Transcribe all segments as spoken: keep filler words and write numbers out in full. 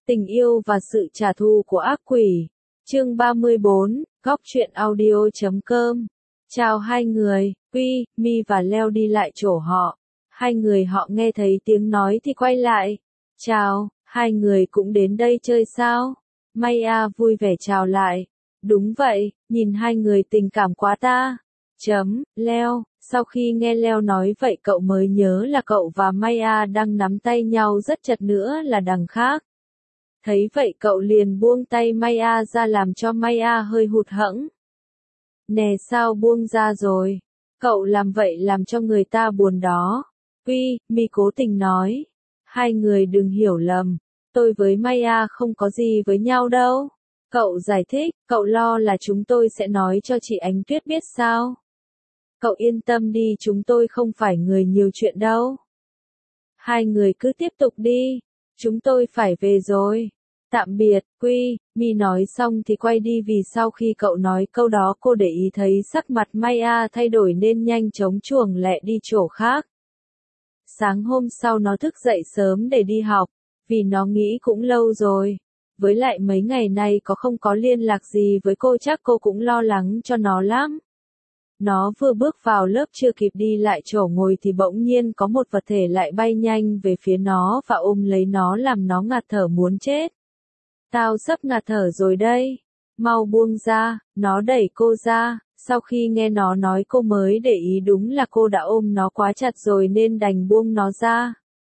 Tình yêu và sự trả thù của ác quỷ. Chương ba mươi bốn, góc truyện audio chấm com. Chào hai người, Quy, Mi và Leo đi lại chỗ họ. Hai người họ nghe thấy tiếng nói thì quay lại. Chào, hai người cũng đến đây chơi sao? Maya vui vẻ chào lại. Đúng vậy, nhìn hai người tình cảm quá ta. Chấm, Leo, sau khi nghe Leo nói vậy cậu mới nhớ là cậu và Maya đang nắm tay nhau rất chặt nữa là đằng khác. Thấy vậy cậu liền buông tay Maya ra làm cho Maya hơi hụt hẫng. Nè sao buông ra rồi? Cậu làm vậy làm cho người ta buồn đó. Quy, Mi cố tình nói. Hai người đừng hiểu lầm. Tôi với Maya không có gì với nhau đâu. Cậu giải thích, cậu lo là chúng tôi sẽ nói cho chị Ánh Tuyết biết sao? Cậu yên tâm đi, chúng tôi không phải người nhiều chuyện đâu. Hai người cứ tiếp tục đi. Chúng tôi phải về rồi. Tạm biệt, Quy, Mi nói xong thì quay đi vì sau khi cậu nói câu đó cô để ý thấy sắc mặt Maya thay đổi nên nhanh chóng chuồng lẹ đi chỗ khác. Sáng hôm sau nó thức dậy sớm để đi học, vì nó nghĩ cũng lâu rồi. Với lại mấy ngày nay có không có liên lạc gì với cô chắc cô cũng lo lắng cho nó lắm. Nó vừa bước vào lớp chưa kịp đi lại chỗ ngồi thì bỗng nhiên có một vật thể lại bay nhanh về phía nó và ôm lấy nó làm nó ngạt thở muốn chết. Tao sắp ngạt thở rồi đây. Mau buông ra, nó đẩy cô ra, sau khi nghe nó nói cô mới để ý đúng là cô đã ôm nó quá chặt rồi nên đành buông nó ra.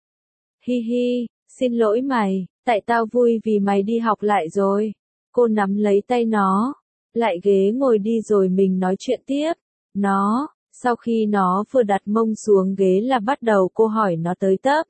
Hi hi, xin lỗi mày, tại tao vui vì mày đi học lại rồi. Cô nắm lấy tay nó, lại ghế ngồi đi rồi mình nói chuyện tiếp. Nó, sau khi nó vừa đặt mông xuống ghế là bắt đầu cô hỏi nó tới tấp.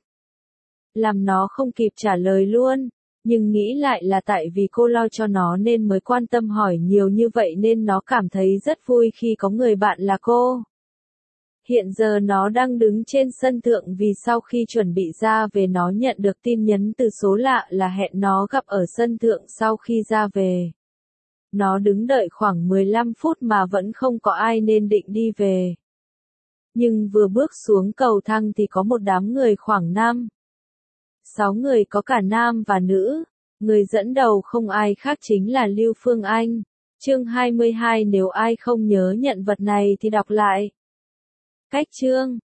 Làm nó không kịp trả lời luôn. Nhưng nghĩ lại là tại vì cô lo cho nó nên mới quan tâm hỏi nhiều như vậy nên nó cảm thấy rất vui khi có người bạn là cô. Hiện giờ nó đang đứng trên sân thượng vì sau khi chuẩn bị ra về nó nhận được tin nhắn từ số lạ là hẹn nó gặp ở sân thượng sau khi ra về. Nó đứng đợi khoảng mười lăm phút mà vẫn không có ai nên định đi về. Nhưng vừa bước xuống cầu thang thì có một đám người khoảng năm. Sáu người có cả nam và nữ, người dẫn đầu không ai khác chính là Lưu Phương Anh. Chương hai mươi hai nếu ai không nhớ nhận vật này thì đọc lại. Cách chương,